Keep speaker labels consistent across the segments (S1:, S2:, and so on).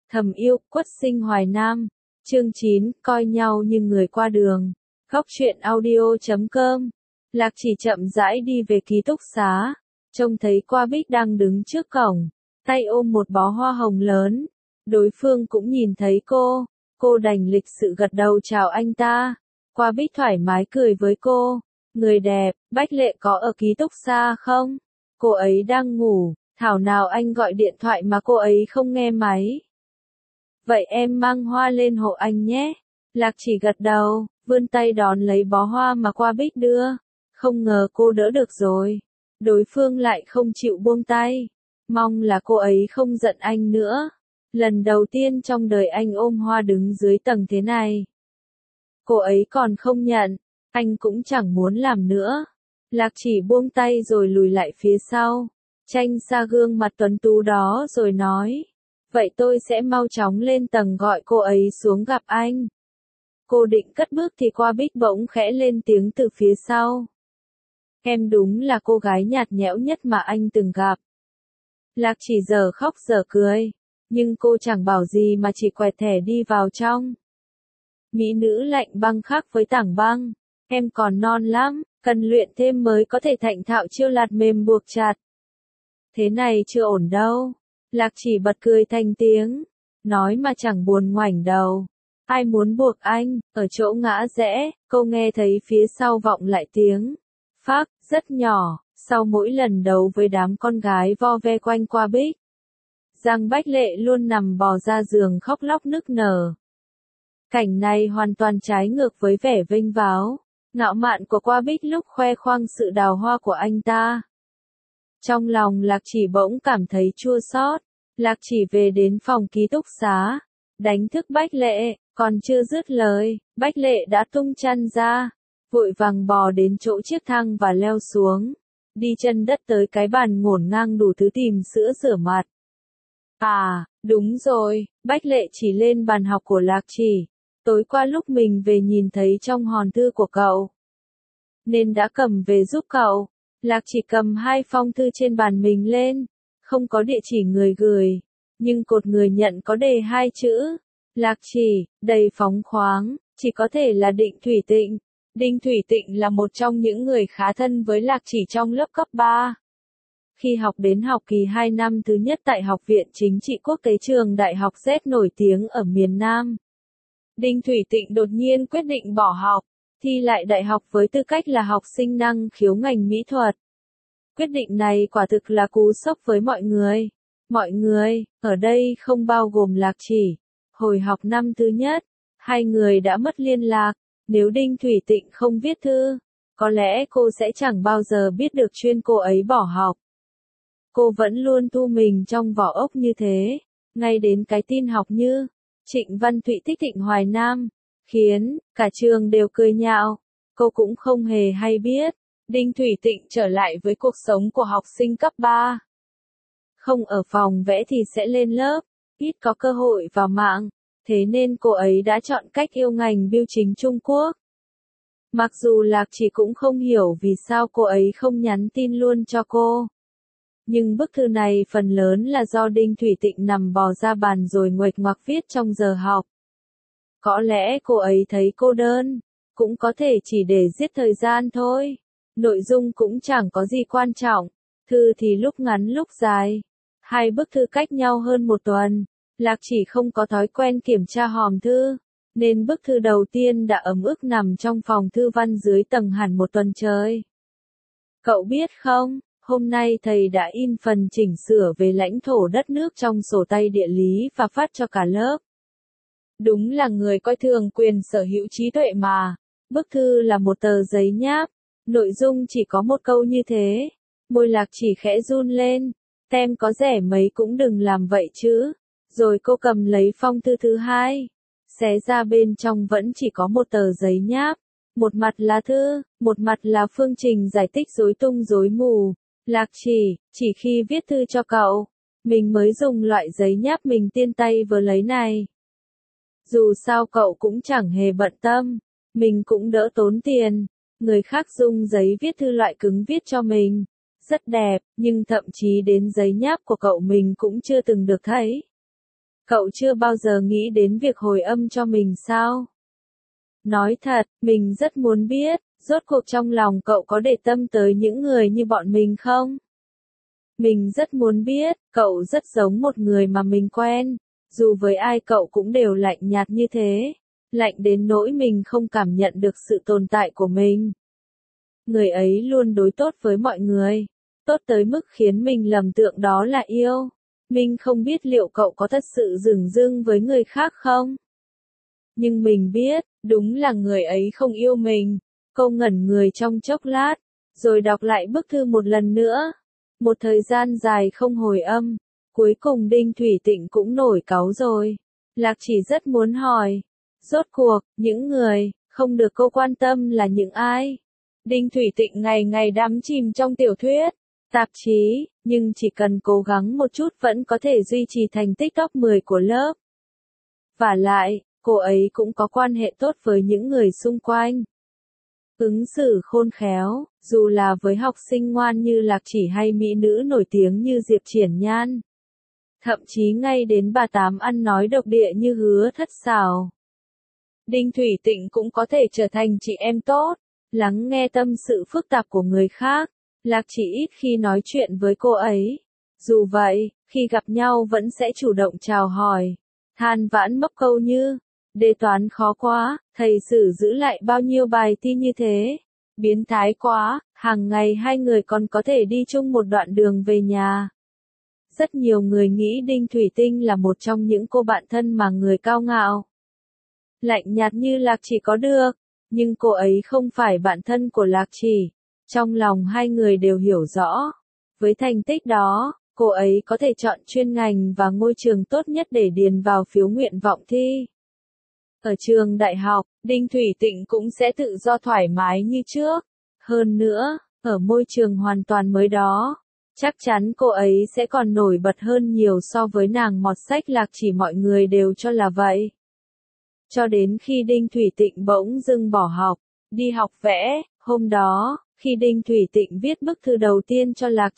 S1: Thầm yêu, Quất Sinh Hoài Nam. Chương 9, coi nhau như người qua đường. Góc truyện audio.com. Lạc Chỉ chậm rãi đi về ký túc xá, trông thấy Qua Bích đang đứng trước cổng, tay ôm một bó hoa hồng lớn. Đối phương cũng nhìn thấy cô đành lịch sự gật đầu chào anh ta. Qua Bích thoải mái cười với cô, người đẹp, Bách Lệ có ở ký túc xá không? Cô ấy đang ngủ, thảo nào anh gọi điện thoại mà cô ấy không nghe máy. Vậy em mang hoa lên hộ anh nhé. Lạc Chỉ gật đầu, vươn tay đón lấy bó hoa mà Qua Bích đưa. Không ngờ cô đỡ được rồi. Đối phương lại không chịu buông tay. Mong là cô ấy không giận anh nữa. Lần đầu tiên trong đời anh ôm hoa đứng dưới tầng thế này. Cô ấy còn không nhận, anh cũng chẳng muốn làm nữa. Lạc Chỉ buông tay rồi lùi lại phía sau, tranh xa gương mặt tuấn tú đó rồi nói. Vậy tôi sẽ mau chóng lên tầng gọi cô ấy xuống gặp anh. Cô định cất bước thì Qua Bích bỗng khẽ lên tiếng từ phía sau. Em đúng là cô gái nhạt nhẽo nhất mà anh từng gặp. Lạc Chỉ giờ khóc giờ cười, nhưng cô chẳng bảo gì mà chỉ quẹt thẻ đi vào trong. Mỹ nữ lạnh băng khác với tảng băng, em còn non lắm, cần luyện thêm mới có thể thành thạo chiêu lạt mềm buộc chặt. Thế này chưa ổn đâu. Lạc Chỉ bật cười thành tiếng, nói mà chẳng buồn ngoảnh đầu. Ai muốn buộc anh? Ở chỗ ngã rẽ, cô nghe thấy phía sau vọng lại tiếng phác, rất nhỏ, sau mỗi lần đấu với đám con gái vo ve quanh Qua Bích. Giang Bách Lệ luôn nằm bò ra giường khóc lóc nức nở. Cảnh này hoàn toàn trái ngược với vẻ vênh váo, ngạo mạn của Qua Bích lúc khoe khoang sự đào hoa của anh ta. Trong lòng Lạc Chỉ bỗng cảm thấy chua xót. Lạc Chỉ về đến phòng ký túc xá, đánh thức Bách Lệ, còn chưa dứt lời, Bách Lệ đã tung chăn ra, vội vàng bò đến chỗ chiếc thang và leo xuống, đi chân đất tới cái bàn ngổn ngang đủ thứ tìm sữa rửa mặt. À, đúng rồi, Bách Lệ chỉ lên bàn học của Lạc Chỉ, tối qua lúc mình về nhìn thấy trong hòm thư của cậu, nên đã cầm về giúp cậu. Lạc Chỉ cầm hai phong thư trên bàn mình lên, không có địa chỉ người gửi, nhưng cột người nhận có đề hai chữ, Lạc Chỉ, đầy phóng khoáng, chỉ có thể là Định Thủy Tịnh. Đinh Thủy Tịnh là một trong những người khá thân với Lạc Chỉ trong lớp cấp 3. Khi học đến học kỳ 2 năm thứ nhất tại Học viện Chính trị Quốc tế trường Đại học Z nổi tiếng ở miền Nam, Đinh Thủy Tịnh đột nhiên quyết định bỏ học, thi lại đại học với tư cách là học sinh năng khiếu ngành mỹ thuật. Quyết định này quả thực là cú sốc với mọi người. Mọi người, ở đây không bao gồm Lạc Chỉ. Hồi học năm thứ nhất, hai người đã mất liên lạc. Nếu Đinh Thủy Tịnh không viết thư, có lẽ cô sẽ chẳng bao giờ biết được chuyên cô ấy bỏ học. Cô vẫn luôn thu mình trong vỏ ốc như thế, ngay đến cái tin học như Trịnh Văn Thụy thích Thịnh Hoài Nam, khiến cả trường đều cười nhạo. Cô cũng không hề hay biết, Đinh Thủy Tịnh trở lại với cuộc sống của học sinh cấp 3. Không ở phòng vẽ thì sẽ lên lớp, ít có cơ hội vào mạng, thế nên cô ấy đã chọn cách yêu ngành bưu chính Trung Quốc. Mặc dù Lạc Chỉ cũng không hiểu vì sao cô ấy không nhắn tin luôn cho cô. Nhưng bức thư này phần lớn là do Đinh Thủy Tịnh nằm bò ra bàn rồi nguệch ngoạc viết trong giờ học. Có lẽ cô ấy thấy cô đơn, cũng có thể chỉ để giết thời gian thôi. Nội dung cũng chẳng có gì quan trọng, thư thì lúc ngắn lúc dài. Hai bức thư cách nhau hơn một tuần, Lạc Chỉ không có thói quen kiểm tra hòm thư, nên bức thư đầu tiên đã ấm ức nằm trong phòng thư văn dưới tầng hẳn một tuần trời. Cậu biết không, hôm nay thầy đã in phần chỉnh sửa về lãnh thổ đất nước trong sổ tay địa lý và phát cho cả lớp. Đúng là người coi thường quyền sở hữu trí tuệ mà. Bức thư là một tờ giấy nháp, nội dung chỉ có một câu như thế. Môi Lạc Chỉ khẽ run lên, tem có rẻ mấy cũng đừng làm vậy chứ. Rồi cô cầm lấy phong thư thứ hai, xé ra bên trong vẫn chỉ có một tờ giấy nháp. Một mặt là thư, một mặt là phương trình giải tích rối tung rối mù. Lạc chỉ khi viết thư cho cậu, mình mới dùng loại giấy nháp mình tiên tay vừa lấy này. Dù sao cậu cũng chẳng hề bận tâm, mình cũng đỡ tốn tiền. Người khác dùng giấy viết thư loại cứng viết cho mình, rất đẹp, nhưng thậm chí đến giấy nháp của cậu mình cũng chưa từng được thấy. Cậu chưa bao giờ nghĩ đến việc hồi âm cho mình sao? Nói thật, mình rất muốn biết, rốt cuộc trong lòng cậu có để tâm tới những người như bọn mình không? Mình rất muốn biết, cậu rất giống một người mà mình quen, dù với ai cậu cũng đều lạnh nhạt như thế, lạnh đến nỗi mình không cảm nhận được sự tồn tại của mình. Người ấy luôn đối tốt với mọi người, tốt tới mức khiến mình lầm tưởng đó là yêu. Mình không biết liệu cậu có thật sự dửng dưng với người khác không? Nhưng mình biết, đúng là người ấy không yêu mình. Cô ngẩn người trong chốc lát, rồi đọc lại bức thư một lần nữa. Một thời gian dài không hồi âm, cuối cùng Đinh Thủy Tịnh cũng nổi cáu rồi. Lạc Chỉ rất muốn hỏi, rốt cuộc, những người không được cô quan tâm là những ai? Đinh Thủy Tịnh ngày ngày đắm chìm trong tiểu thuyết, tạp chí, nhưng chỉ cần cố gắng một chút vẫn có thể duy trì thành tích top 10 của lớp. Vả lại, cô ấy cũng có quan hệ tốt với những người xung quanh. Ứng xử khôn khéo, dù là với học sinh ngoan như Lạc Chỉ hay mỹ nữ nổi tiếng như Diệp Triển Nhan. Thậm chí ngay đến bà Tám ăn nói độc địa như Hứa Thất Xảo. Đinh Thủy Tịnh cũng có thể trở thành chị em tốt, lắng nghe tâm sự phức tạp của người khác. Lạc Chỉ ít khi nói chuyện với cô ấy. Dù vậy, khi gặp nhau vẫn sẽ chủ động chào hỏi. Than vãn mấp câu như, đề toán khó quá, thầy sử giữ lại bao nhiêu bài thi như thế. Biến thái quá, hàng ngày hai người còn có thể đi chung một đoạn đường về nhà. Rất nhiều người nghĩ Đinh Thủy Tinh là một trong những cô bạn thân mà người cao ngạo. Lạnh nhạt như Lạc Chỉ có được, nhưng cô ấy không phải bạn thân của Lạc Chỉ. Trong lòng hai người đều hiểu rõ. Với thành tích đó, cô ấy có thể chọn chuyên ngành và ngôi trường tốt nhất để điền vào phiếu nguyện vọng thi. Ở trường đại học, Đinh Thủy Tịnh cũng sẽ tự do thoải mái như trước. Hơn nữa, ở môi trường hoàn toàn mới đó, chắc chắn cô ấy sẽ còn nổi bật hơn nhiều so với nàng mọt sách Lạc Chỉ, mọi người đều cho là vậy. Cho đến khi Đinh Thủy Tịnh bỗng dưng bỏ học, đi học vẽ, hôm đó, khi Đinh Thủy Tịnh viết bức thư đầu tiên cho Lạc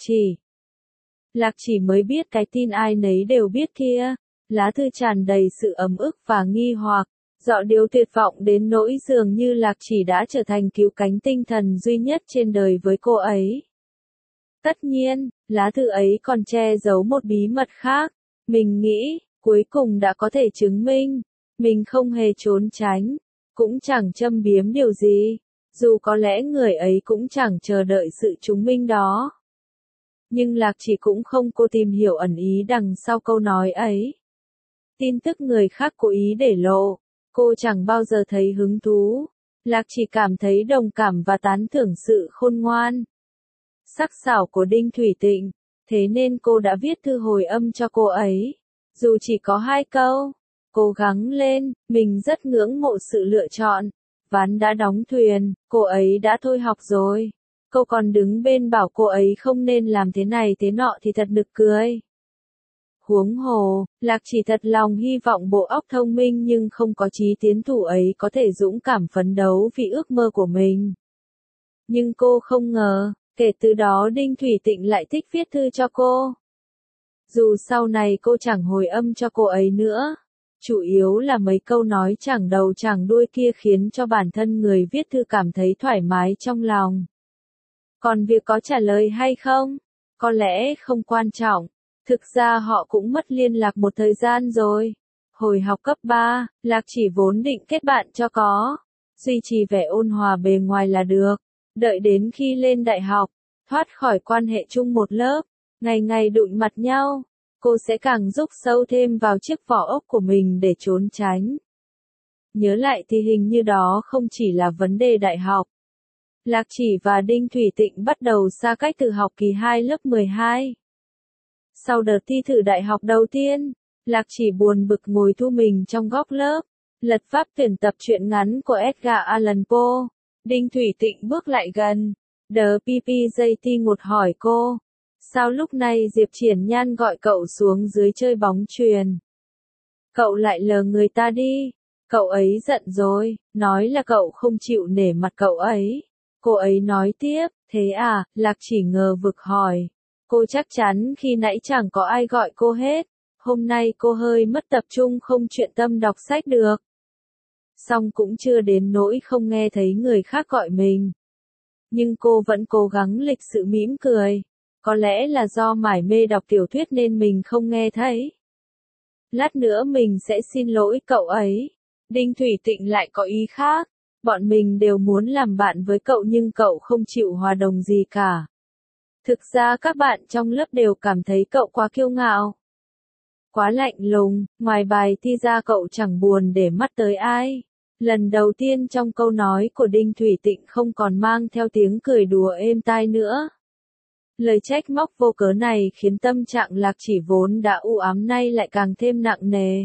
S1: Chỉ mới biết cái tin ai nấy đều biết kia. Lá thư tràn đầy sự ấm ức và nghi hoặc, giọng điệu tuyệt vọng đến nỗi dường như Lạc Chỉ đã trở thành cứu cánh tinh thần duy nhất trên đời với cô ấy. Tất nhiên, lá thư ấy còn che giấu một bí mật khác. Mình nghĩ, cuối cùng đã có thể chứng minh, mình không hề trốn tránh, cũng chẳng châm biếm điều gì. Dù có lẽ người ấy cũng chẳng chờ đợi sự chứng minh đó. Nhưng Lạc Chỉ cũng không cố tìm hiểu ẩn ý đằng sau câu nói ấy. Tin tức người khác cố ý để lộ, cô chẳng bao giờ thấy hứng thú. Lạc Chỉ cảm thấy đồng cảm và tán thưởng sự khôn ngoan, sắc sảo của Đinh Thủy Tịnh, thế nên cô đã viết thư hồi âm cho cô ấy. Dù chỉ có 2 câu, cố gắng lên, mình rất ngưỡng mộ sự lựa chọn. Ván đã đóng thuyền, cô ấy đã thôi học rồi. Cô còn đứng bên bảo cô ấy không nên làm thế này thế nọ thì thật nực cười. Huống hồ, Lạc Chỉ thật lòng hy vọng bộ óc thông minh nhưng không có chí tiến thủ ấy có thể dũng cảm phấn đấu vì ước mơ của mình. Nhưng cô không ngờ, kể từ đó Đinh Thủy Tịnh lại thích viết thư cho cô. Dù sau này cô chẳng hồi âm cho cô ấy nữa, chủ yếu là mấy câu nói chẳng đầu chẳng đuôi kia khiến cho bản thân người viết thư cảm thấy thoải mái trong lòng. Còn việc có trả lời hay không, có lẽ không quan trọng. Thực ra họ cũng mất liên lạc một thời gian rồi. Hồi học cấp 3, Lạc Chỉ vốn định kết bạn cho có, duy trì vẻ ôn hòa bề ngoài là được. Đợi đến khi lên đại học, thoát khỏi quan hệ chung một lớp, ngày ngày đụng mặt nhau, cô sẽ càng rúc sâu thêm vào chiếc vỏ ốc của mình để trốn tránh. Nhớ lại thì hình như đó không chỉ là vấn đề đại học. Lạc Chỉ và Đinh Thủy Tịnh bắt đầu xa cách từ học kỳ 2 lớp 12. Sau đợt thi thử đại học đầu tiên, Lạc Chỉ buồn bực ngồi thu mình trong góc lớp, lật pháp tuyển tập truyện ngắn của Edgar Allan Poe. Đinh Thủy Tịnh bước lại gần, đờ PPJT ngột hỏi cô, sao lúc này Diệp Triển Nhan gọi cậu xuống dưới chơi bóng chuyền? Cậu lại lờ người ta đi, cậu ấy giận rồi, nói là cậu không chịu nể mặt cậu ấy. Cô ấy nói tiếp, thế à, Lạc Chỉ ngờ vực hỏi. Cô chắc chắn khi nãy chẳng có ai gọi cô hết. Hôm nay cô hơi mất tập trung không chuyện tâm đọc sách được. Song cũng chưa đến nỗi không nghe thấy người khác gọi mình. Nhưng cô vẫn cố gắng lịch sự mỉm cười. Có lẽ là do mải mê đọc tiểu thuyết nên mình không nghe thấy. Lát nữa mình sẽ xin lỗi cậu ấy. Đinh Thủy Tịnh lại có ý khác. Bọn mình đều muốn làm bạn với cậu nhưng cậu không chịu hòa đồng gì cả. Thực ra các bạn trong lớp đều cảm thấy cậu quá kiêu ngạo. Quá lạnh lùng, ngoài bài thi ra cậu chẳng buồn để mắt tới ai. Lần đầu tiên trong câu nói của Đinh Thủy Tịnh không còn mang theo tiếng cười đùa êm tai nữa. Lời trách móc vô cớ này khiến tâm trạng Lạc Chỉ vốn đã u ám nay lại càng thêm nặng nề.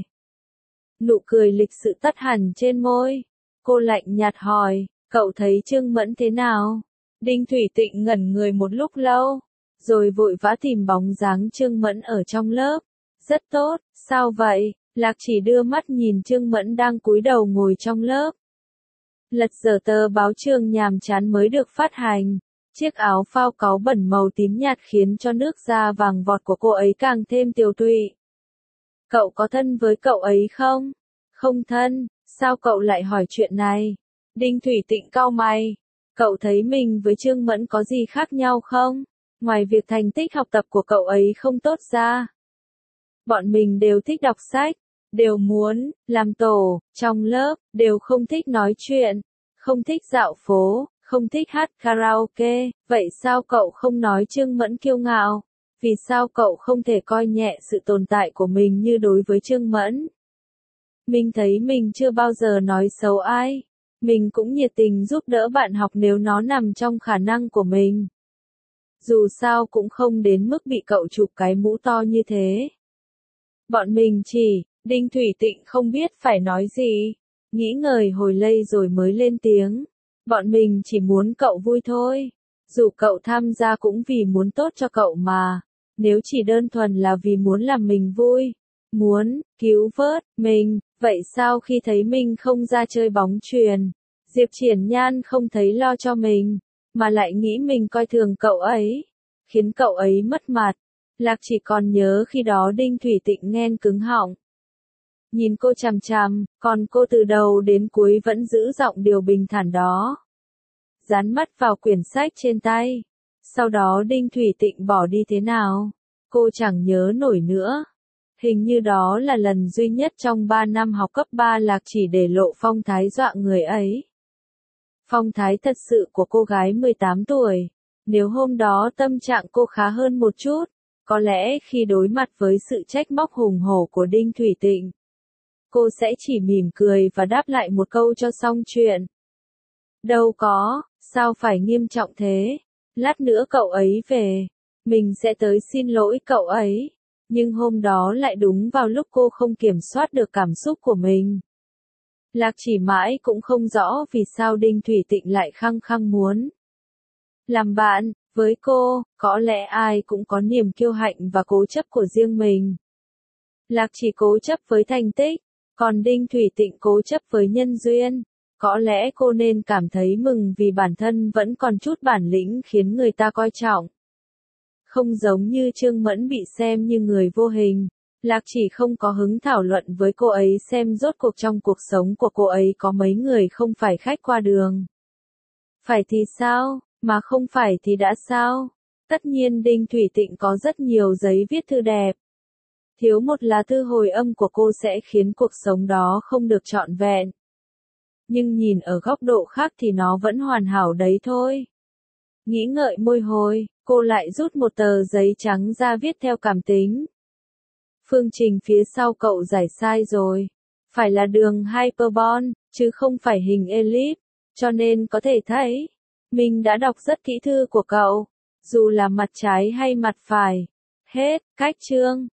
S1: Nụ cười lịch sự tắt hẳn trên môi. Cô lạnh nhạt hỏi, cậu thấy Trương Mẫn thế nào? Đinh Thủy Tịnh ngẩn người một lúc lâu, rồi vội vã tìm bóng dáng Trương Mẫn ở trong lớp. Rất tốt, sao vậy? Lạc Chỉ đưa mắt nhìn Trương Mẫn đang cúi đầu ngồi trong lớp. Lật dở tờ báo trường nhàm chán mới được phát hành. Chiếc áo phao cáu bẩn màu tím nhạt khiến cho nước da vàng vọt của cô ấy càng thêm tiều tụy. Cậu có thân với cậu ấy không? Không thân, sao cậu lại hỏi chuyện này? Đinh Thủy Tịnh cau mày. Cậu thấy mình với Trương Mẫn có gì khác nhau không? Ngoài việc thành tích học tập của cậu ấy không tốt ra. Bọn mình đều thích đọc sách, đều muốn làm tổ, trong lớp, đều không thích nói chuyện, không thích dạo phố, không thích hát karaoke. Vậy sao cậu không nói Trương Mẫn kiêu ngạo? Vì sao cậu không thể coi nhẹ sự tồn tại của mình như đối với Trương Mẫn? Mình thấy mình chưa bao giờ nói xấu ai. Mình cũng nhiệt tình giúp đỡ bạn học nếu nó nằm trong khả năng của mình. Dù sao cũng không đến mức bị cậu chụp cái mũ to như thế. Bọn mình chỉ, Đinh Thủy Tịnh không biết phải nói gì. Nghĩ ngợi hồi lâu rồi mới lên tiếng. Bọn mình chỉ muốn cậu vui thôi. Dù cậu tham gia cũng vì muốn tốt cho cậu mà. Nếu chỉ đơn thuần là vì muốn làm mình vui, muốn cứu vớt mình, vậy sao khi thấy mình không ra chơi bóng chuyền, Diệp Triển Nhan không thấy lo cho mình, mà lại nghĩ mình coi thường cậu ấy, khiến cậu ấy mất mặt. Lạc Chỉ còn nhớ khi đó Đinh Thủy Tịnh nghẹn cứng họng. Nhìn cô chằm chằm, còn cô từ đầu đến cuối vẫn giữ giọng điệu bình thản đó. Dán mắt vào quyển sách trên tay. Sau đó Đinh Thủy Tịnh bỏ đi thế nào? Cô chẳng nhớ nổi nữa. Hình như đó là lần duy nhất trong 3 năm học cấp 3 Lạc Chỉ để lộ phong thái dọa người ấy. Phong thái thật sự của cô gái 18 tuổi. Nếu hôm đó tâm trạng cô khá hơn một chút, có lẽ khi đối mặt với sự trách móc hùng hổ của Đinh Thủy Tịnh, cô sẽ chỉ mỉm cười và đáp lại một câu cho xong chuyện. Đâu có, sao phải nghiêm trọng thế? Lát nữa cậu ấy về, mình sẽ tới xin lỗi cậu ấy. Nhưng hôm đó lại đúng vào lúc cô không kiểm soát được cảm xúc của mình. Lạc Chỉ mãi cũng không rõ vì sao Đinh Thủy Tịnh lại khăng khăng muốn làm bạn với cô. Có lẽ ai cũng có niềm kiêu hãnh và cố chấp của riêng mình. Lạc Chỉ cố chấp với thành tích, còn Đinh Thủy Tịnh cố chấp với nhân duyên. Có lẽ cô nên cảm thấy mừng vì bản thân vẫn còn chút bản lĩnh khiến người ta coi trọng. Không giống như Trương Mẫn bị xem như người vô hình, Lạc Chỉ không có hứng thảo luận với cô ấy xem rốt cuộc trong cuộc sống của cô ấy có mấy người không phải khách qua đường. Phải thì sao, mà không phải thì đã sao? Tất nhiên Đinh Thủy Tịnh có rất nhiều giấy viết thư đẹp. Thiếu một lá thư hồi âm của cô sẽ khiến cuộc sống đó không được trọn vẹn. Nhưng nhìn ở góc độ khác thì nó vẫn hoàn hảo đấy thôi. Nghĩ ngợi môi hồi, cô lại rút một tờ giấy trắng ra viết theo cảm tính. Phương trình phía sau cậu giải sai rồi. Phải là đường hyperbol, chứ không phải hình ellipse. Cho nên có thể thấy, mình đã đọc rất kỹ thư của cậu. Dù là mặt trái hay mặt phải. Hết, cách chương.